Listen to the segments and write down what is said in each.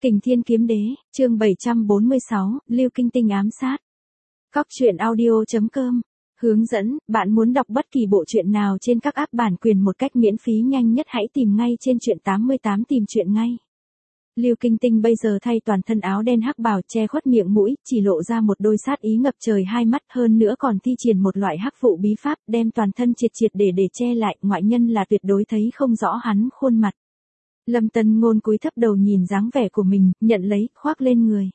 Kình Thiên Kiếm Đế, chương 746, Lưu Kinh Tinh ám sát. Cóc truyện audio.com. Hướng dẫn, bạn muốn đọc bất kỳ bộ truyện nào trên các app bản quyền một cách miễn phí nhanh nhất hãy tìm ngay trên truyện 88 tìm truyện ngay. Lưu Kinh Tinh bây giờ thay toàn thân áo đen hắc bào che khuất miệng mũi, chỉ lộ ra một đôi sát ý ngập trời hai mắt, hơn nữa còn thi triển một loại hắc vụ bí pháp, đem toàn thân triệt triệt để che lại, ngoại nhân là tuyệt đối thấy không rõ hắn khuôn mặt. Lâm Tân Ngôn cúi thấp đầu nhìn dáng vẻ của mình, nhận lấy, khoác lên người.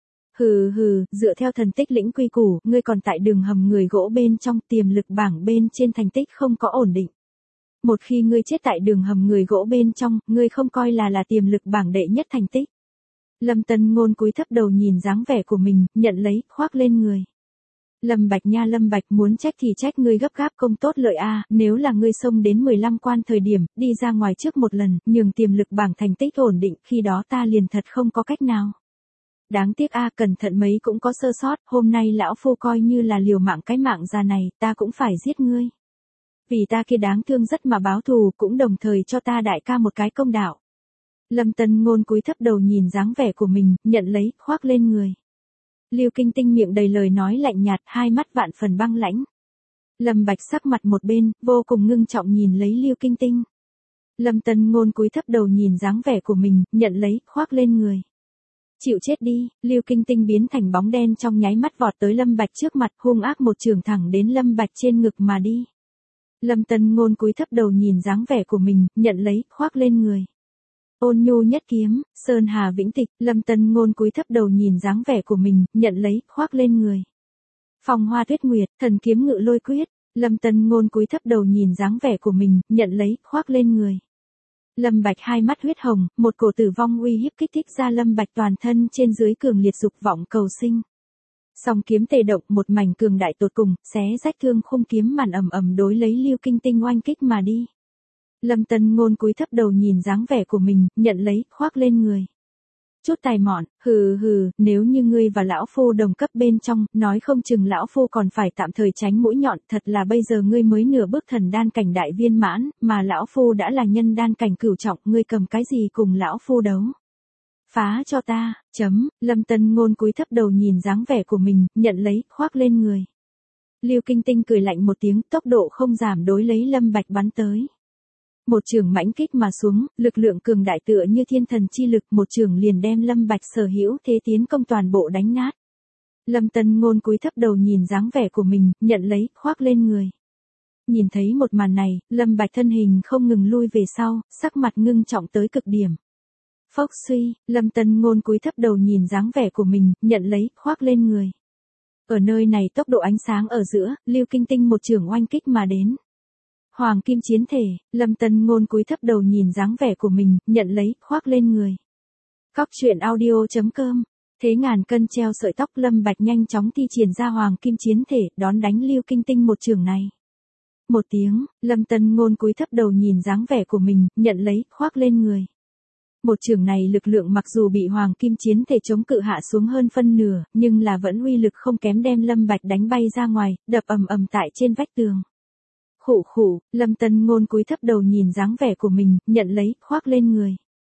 Hừ hừ, dựa theo thần tích lĩnh quy củ, ngươi còn tại đường hầm người gỗ bên trong, tiềm lực bảng bên trên thành tích không có ổn định. Một khi ngươi chết tại đường hầm người gỗ bên trong, ngươi không coi là tiềm lực bảng đệ nhất thành tích. Lâm Tân Ngôn cúi thấp đầu nhìn dáng vẻ của mình, nhận lấy, khoác lên người. Lâm Bạch nha, Lâm Bạch, muốn trách thì trách ngươi gấp gáp công tốt lợi a, nếu là ngươi xông đến 15 quan thời điểm, đi ra ngoài trước một lần, nhường tiềm lực bảng thành tích ổn định, khi đó ta liền thật không có cách nào. Đáng tiếc a, cẩn thận mấy cũng có sơ sót, hôm nay lão phu coi như là liều mạng cái mạng già này, ta cũng phải giết ngươi. Vì ta kia đáng thương rất mà báo thù, cũng đồng thời cho ta đại ca một cái công đạo. Lâm Tân Ngôn cúi thấp đầu nhìn dáng vẻ của mình, nhận lấy, khoác lên người. Lưu Kinh Tinh miệng đầy lời nói lạnh nhạt, hai mắt vạn phần băng lãnh. Lâm Bạch sắc mặt một bên, vô cùng ngưng trọng nhìn lấy Lưu Kinh Tinh. Lâm Tân Ngôn cúi thấp đầu nhìn dáng vẻ của mình, nhận lấy, khoác lên người. Chịu chết đi, Lưu Kinh Tinh biến thành bóng đen trong nháy mắt vọt tới Lâm Bạch trước mặt, hung ác một chưởng thẳng đến Lâm Bạch trên ngực mà đi. Lâm Tân Ngôn cúi thấp đầu nhìn dáng vẻ của mình, nhận lấy, khoác lên người. Ôn nhu nhất kiếm, sơn hà vĩnh tịch, Lâm Tân Ngôn cúi thấp đầu nhìn dáng vẻ của mình, nhận lấy, khoác lên người. Phong hoa tuyết nguyệt, thần kiếm ngự lôi quyết, Lâm Tân Ngôn cúi thấp đầu nhìn dáng vẻ của mình, nhận lấy, khoác lên người. Lâm Bạch hai mắt huyết hồng, một cổ tử vong uy hiếp kích thích ra Lâm Bạch toàn thân trên dưới cường liệt dục vọng cầu sinh. Song kiếm tề động, một mảnh cường đại tột cùng, xé rách thương khung kiếm màn ầm ầm đối lấy Lưu Kinh Tinh oanh kích mà đi. Lâm Tân Ngôn cúi thấp đầu nhìn dáng vẻ của mình, nhận lấy, khoác lên người. Chút tài mọn, hừ hừ, nếu như ngươi và lão phu đồng cấp bên trong, nói không chừng lão phu còn phải tạm thời tránh mũi nhọn, thật là bây giờ ngươi mới nửa bước thần đan cảnh đại viên mãn, mà lão phu đã là nhân đan cảnh cửu trọng, ngươi cầm cái gì cùng lão phu đấu? Phá cho ta, Lâm Tân Ngôn cúi thấp đầu nhìn dáng vẻ của mình, nhận lấy, khoác lên người. Lưu Kinh Tinh cười lạnh một tiếng, tốc độ không giảm đối lấy Lâm Bạch bắn tới. Một chưởng mãnh kích mà xuống, lực lượng cường đại tựa như thiên thần chi lực, một chưởng liền đem Lâm Bạch sở hữu thế tiến công toàn bộ đánh nát. Lâm Tân Ngôn cúi thấp đầu nhìn dáng vẻ của mình, nhận lấy, khoác lên người. Nhìn thấy một màn này, Lâm Bạch thân hình không ngừng lui về sau, sắc mặt ngưng trọng tới cực điểm. Phốc suy, Lâm Tân Ngôn cúi thấp đầu nhìn dáng vẻ của mình, nhận lấy, khoác lên người. Ở nơi này tốc độ ánh sáng ở giữa, Lưu Kinh Tinh một chưởng oanh kích mà đến. Hoàng kim chiến thể, Lâm Tân Ngôn cúi thấp đầu nhìn dáng vẻ của mình, nhận lấy, khoác lên người. Cóc truyện audio.com. Thế ngàn cân treo sợi tóc, Lâm Bạch nhanh chóng thi triển ra hoàng kim chiến thể, đón đánh Lưu Kinh Tinh một chưởng này. Một tiếng, Lâm Tân Ngôn cúi thấp đầu nhìn dáng vẻ của mình, nhận lấy, khoác lên người. Một chưởng này lực lượng mặc dù bị hoàng kim chiến thể chống cự hạ xuống hơn phân nửa, nhưng là vẫn uy lực không kém đem Lâm Bạch đánh bay ra ngoài, đập ầm ầm tại trên vách tường. Khụ khụ, Lâm Tân Ngôn cúi thấp đầu nhìn dáng vẻ của mình, nhận lấy, khoác lên người.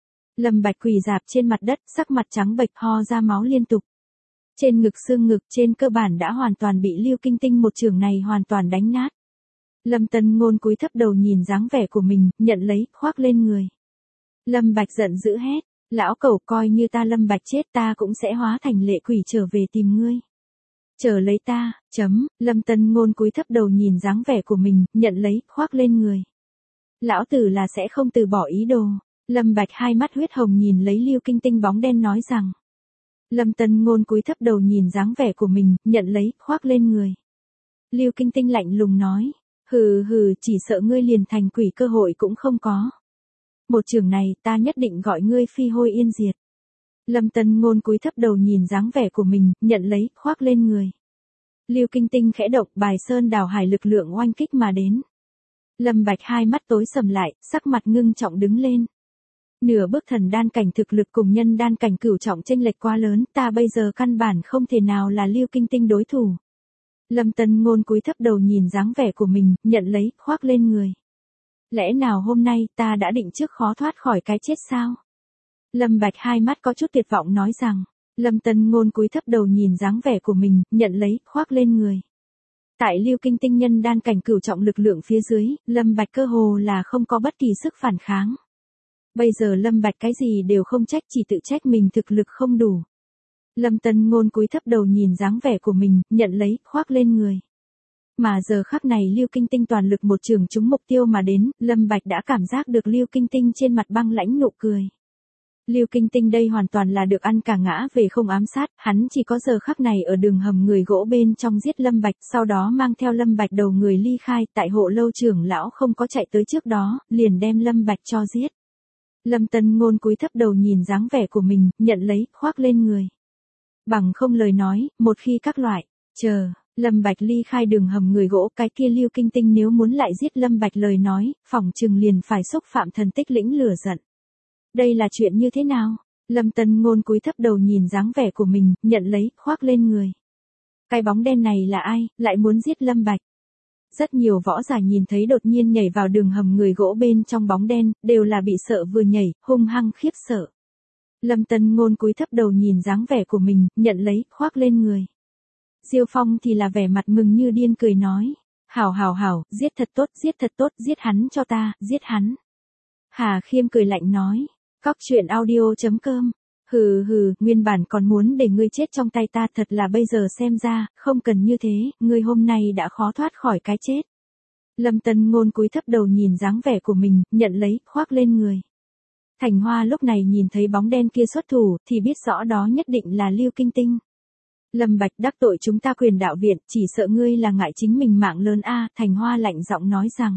Lâm Bạch quỳ rạp trên mặt đất, sắc mặt trắng bệch, ho ra máu liên tục. Trên ngực xương ngực trên cơ bản đã hoàn toàn bị Lưu Kinh Tinh một chưởng này hoàn toàn đánh nát. Lâm Tân Ngôn cúi thấp đầu nhìn dáng vẻ của mình, nhận lấy, khoác lên người. Lâm Bạch giận dữ hét, lão cẩu, coi như ta Lâm Bạch chết ta cũng sẽ hóa thành lệ quỷ trở về tìm ngươi. Chờ lấy ta, Lâm Tân Ngôn cúi thấp đầu nhìn dáng vẻ của mình, nhận lấy, khoác lên người. Lão tử là sẽ không từ bỏ ý đồ. Lâm Bạch hai mắt huyết hồng nhìn lấy Lưu Kinh Tinh bóng đen nói rằng. Lâm Tân Ngôn cúi thấp đầu nhìn dáng vẻ của mình, nhận lấy, khoác lên người. Lưu Kinh Tinh lạnh lùng nói, hừ hừ, chỉ sợ ngươi liền thành quỷ cơ hội cũng không có. Một chưởng này, ta nhất định gọi ngươi phi hôi yên diệt. Lâm Tân Ngôn cúi thấp đầu nhìn dáng vẻ của mình, nhận lấy, khoác lên người. Lưu Kinh Tinh khẽ động, bài sơn đảo hải lực lượng oanh kích mà đến. Lâm Bạch hai mắt tối sầm lại, sắc mặt ngưng trọng đứng lên. Nửa bước thần đan cảnh thực lực cùng nhân đan cảnh cửu trọng chênh lệch quá lớn, ta bây giờ căn bản không thể nào là Lưu Kinh Tinh đối thủ. Lâm Tân Ngôn cúi thấp đầu nhìn dáng vẻ của mình, nhận lấy, khoác lên người. Lẽ nào hôm nay ta đã định trước khó thoát khỏi cái chết sao? Lâm Bạch hai mắt có chút tuyệt vọng nói rằng. Lâm Tân Ngôn cúi thấp đầu nhìn dáng vẻ của mình, nhận lấy, khoác lên người. Tại Lưu Kinh Tinh nhân đan cảnh cửu trọng lực lượng phía dưới, Lâm Bạch cơ hồ là không có bất kỳ sức phản kháng. Bây giờ Lâm Bạch cái gì đều không trách, chỉ tự trách mình thực lực không đủ. Lâm Tân Ngôn cúi thấp đầu nhìn dáng vẻ của mình, nhận lấy, khoác lên người. Mà giờ khắc này Lưu Kinh Tinh toàn lực một trường trúng mục tiêu mà đến, Lâm Bạch đã cảm giác được Lưu Kinh Tinh trên mặt băng lãnh nụ cười. Lưu Kinh Tinh đây hoàn toàn là được ăn cả ngã về không ám sát, hắn chỉ có giờ khắc này ở đường hầm người gỗ bên trong giết Lâm Bạch, sau đó mang theo Lâm Bạch đầu người ly khai, tại hộ lâu trưởng lão không có chạy tới trước đó, liền đem Lâm Bạch cho giết. Lâm Tân Ngôn cúi thấp đầu nhìn dáng vẻ của mình, nhận lấy, khoác lên người. Bằng không lời nói, một khi các loại, Lâm Bạch ly khai đường hầm người gỗ, cái kia Lưu Kinh Tinh nếu muốn lại giết Lâm Bạch lời nói, phỏng chừng liền phải xúc phạm thần tích lĩnh lửa giận. Đây là chuyện như thế nào? Lâm Tân Ngôn cúi thấp đầu nhìn dáng vẻ của mình, nhận lấy, khoác lên người. Cái bóng đen này là ai, lại muốn giết Lâm Bạch? Rất nhiều võ giả nhìn thấy đột nhiên nhảy vào đường hầm người gỗ bên trong bóng đen, đều là bị sợ vừa nhảy, hung hăng khiếp sợ. Lâm Tân Ngôn cúi thấp đầu nhìn dáng vẻ của mình, nhận lấy, khoác lên người. Diêu Phong thì là vẻ mặt mừng như điên cười nói. Hảo, giết thật tốt, giết hắn cho ta, giết hắn. Hà Khiêm cười lạnh nói. Cóc truyện audio.com. Hừ, nguyên bản còn muốn để ngươi chết trong tay ta, thật là bây giờ xem ra, không cần như thế, ngươi hôm nay đã khó thoát khỏi cái chết. Lâm Tân Ngôn cúi thấp đầu nhìn dáng vẻ của mình, nhận lấy, khoác lên người. Thành Hoa lúc này nhìn thấy bóng đen kia xuất thủ, thì biết rõ đó nhất định là Lưu Kinh Tinh. Lâm Bạch đắc tội chúng ta Quyền Đạo Viện, chỉ sợ ngươi là ngại chính mình mạng lớn a, Thành Hoa lạnh giọng nói rằng.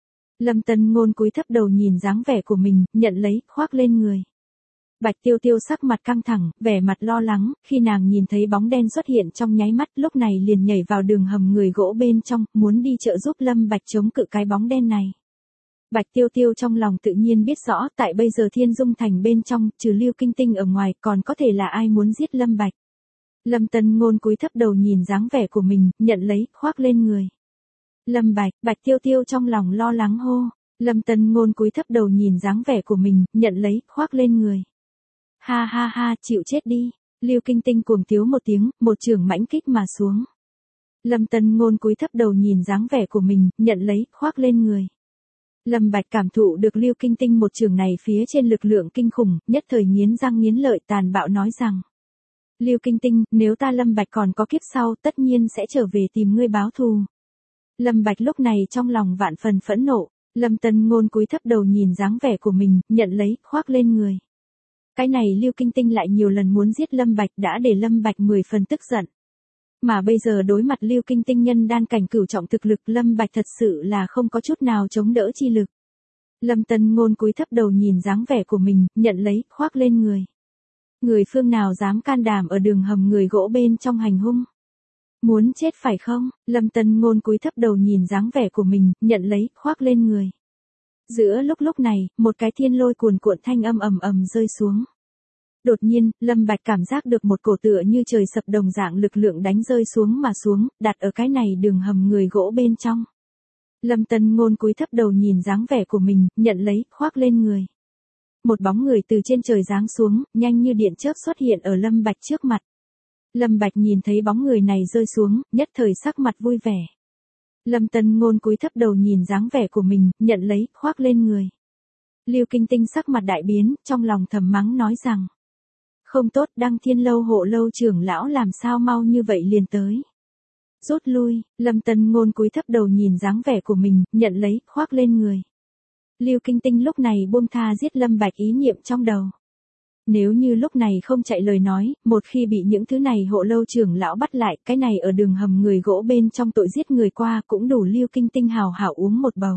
Lâm Tân Ngôn cúi thấp đầu nhìn dáng vẻ của mình, nhận lấy, khoác lên người. Bạch Tiêu Tiêu sắc mặt căng thẳng, vẻ mặt lo lắng, khi nàng nhìn thấy bóng đen xuất hiện trong nháy mắt, lúc này liền nhảy vào đường hầm người gỗ bên trong, muốn đi trợ giúp Lâm Bạch chống cự cái bóng đen này. Bạch Tiêu Tiêu trong lòng tự nhiên biết rõ, tại bây giờ Thiên Dung Thành bên trong, trừ Lưu Kinh Tinh ở ngoài, còn có thể là ai muốn giết Lâm Bạch. Lâm Tân Ngôn cúi thấp đầu nhìn dáng vẻ của mình, nhận lấy, khoác lên người. Lâm Bạch, Bạch Tiêu Tiêu trong lòng lo lắng hô. Lâm Tân Ngôn cúi thấp đầu nhìn dáng vẻ của mình, nhận lấy, khoác lên người. Ha, chịu chết đi. Lưu Kinh Tinh cuồng tiếu một tiếng, một chưởng mãnh kích mà xuống. Lâm Tân Ngôn cúi thấp đầu nhìn dáng vẻ của mình, nhận lấy, khoác lên người. Lâm Bạch cảm thụ được Lưu Kinh Tinh một chưởng này phía trên lực lượng kinh khủng, nhất thời nghiến răng nghiến lợi tàn bạo nói rằng. Lưu Kinh Tinh, nếu ta Lâm Bạch còn có kiếp sau, tất nhiên sẽ trở về tìm ngươi báo thù. Lâm Bạch lúc này trong lòng vạn phần phẫn nộ, Lâm Tân Ngôn cúi thấp đầu nhìn dáng vẻ của mình, nhận lấy, khoác lên người. Cái này Lưu Kinh Tinh lại nhiều lần muốn giết Lâm Bạch đã để Lâm Bạch 10 phần tức giận. Mà bây giờ đối mặt Lưu Kinh Tinh nhân đan cảnh cửu trọng thực lực, Lâm Bạch thật sự là không có chút nào chống đỡ chi lực. Lâm Tân Ngôn cúi thấp đầu nhìn dáng vẻ của mình, nhận lấy, khoác lên người. Người phương nào dám can đảm ở đường hầm người gỗ bên trong hành hung? Muốn chết phải không? Lâm Tân Ngôn cúi thấp đầu nhìn dáng vẻ của mình, nhận lấy, khoác lên người. Giữa lúc này, một cái thiên lôi cuồn cuộn thanh âm ầm rơi xuống. Đột nhiên, Lâm Bạch cảm giác được một cổ tựa như trời sập đồng dạng lực lượng đánh rơi xuống mà xuống, đặt ở cái này đường hầm người gỗ bên trong. Lâm Tân Ngôn cúi thấp đầu nhìn dáng vẻ của mình, nhận lấy, khoác lên người. Một bóng người từ trên trời giáng xuống, nhanh như điện chớp xuất hiện ở Lâm Bạch trước mặt. Lâm Bạch nhìn thấy bóng người này rơi xuống, nhất thời sắc mặt vui vẻ. Lâm Tân Ngôn cúi thấp đầu nhìn dáng vẻ của mình, nhận lấy, khoác lên người. Lưu Kinh Tinh sắc mặt đại biến, trong lòng thầm mắng nói rằng. Không tốt, Đăng Thiên Lâu hộ lâu trưởng lão làm sao mau như vậy liền tới. Rút lui, Lâm Tân Ngôn cúi thấp đầu nhìn dáng vẻ của mình, nhận lấy, khoác lên người. Lưu Kinh Tinh lúc này buông tha giết Lâm Bạch ý niệm trong đầu. Nếu như lúc này không chạy lời nói, một khi bị những thứ này hộ lâu trưởng lão bắt lại, cái này ở đường hầm người gỗ bên trong tội giết người qua cũng đủ Lưu Kinh Tinh hào hảo uống một bầu.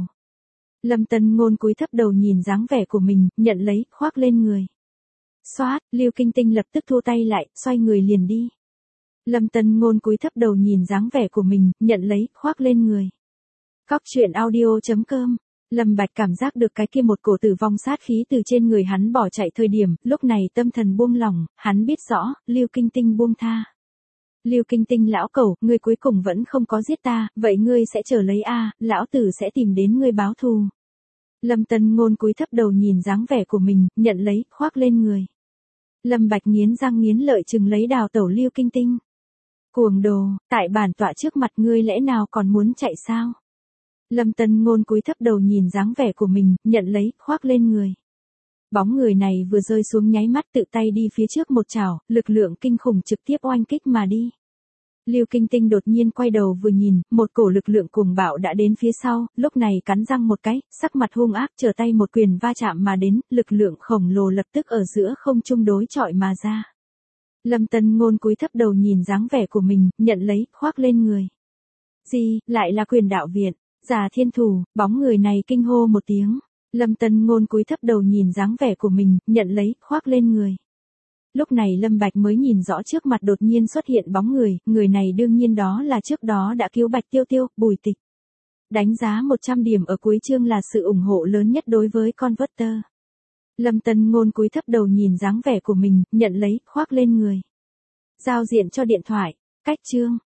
Lâm Tân Ngôn cúi thấp đầu nhìn dáng vẻ của mình, nhận lấy, khoác lên người. Xoát, Lưu Kinh Tinh lập tức thu tay lại, xoay người liền đi. Lâm Tân Ngôn cúi thấp đầu nhìn dáng vẻ của mình, nhận lấy, khoác lên người. Cóc truyện audio.com. Lâm Bạch cảm giác được cái kia một cổ tử vong sát khí từ trên người hắn bỏ chạy thời điểm, lúc này tâm thần buông lỏng, hắn biết rõ, Lưu Kinh Tinh buông tha. Lưu Kinh Tinh lão cẩu, ngươi cuối cùng vẫn không có giết ta, vậy ngươi sẽ chờ lấy a, lão tử sẽ tìm đến ngươi báo thù. Lâm Tân Ngôn cúi thấp đầu nhìn dáng vẻ của mình, nhận lấy, khoác lên người. Lâm Bạch nghiến răng nghiến lợi chừng lấy đào tẩu Lưu Kinh Tinh. Cuồng đồ, tại bản tọa trước mặt ngươi lẽ nào còn muốn chạy sao? Lâm Tân Ngôn cúi thấp đầu nhìn dáng vẻ của mình, nhận lấy, khoác lên người. Bóng người này vừa rơi xuống nháy mắt tự tay đi phía trước một chảo, lực lượng kinh khủng trực tiếp oanh kích mà đi. Lưu Kinh Tinh đột nhiên quay đầu vừa nhìn, một cổ lực lượng cuồng bạo đã đến phía sau, lúc này cắn răng một cái, sắc mặt hung ác trở tay một quyền va chạm mà đến, lực lượng khổng lồ lập tức ở giữa không trung đối chọi mà ra. Lâm Tân Ngôn cúi thấp đầu nhìn dáng vẻ của mình, nhận lấy, khoác lên người. Gì, lại là Quyền Đạo Viện, Giả Thiên Thủ, bóng người này kinh hô một tiếng. Lâm Tân Ngôn cúi thấp đầu nhìn dáng vẻ của mình, nhận lấy, khoác lên người. Lúc này Lâm Bạch mới nhìn rõ trước mặt đột nhiên xuất hiện bóng người này đương nhiên đó là trước đó đã cứu Bạch Tiêu Tiêu, Bùi Tịch. Đánh giá 100 điểm ở cuối chương là sự ủng hộ lớn nhất đối với Converter. Lâm Tân Ngôn cúi thấp đầu nhìn dáng vẻ của mình, nhận lấy, khoác lên người. Giao diện cho điện thoại, cách chương.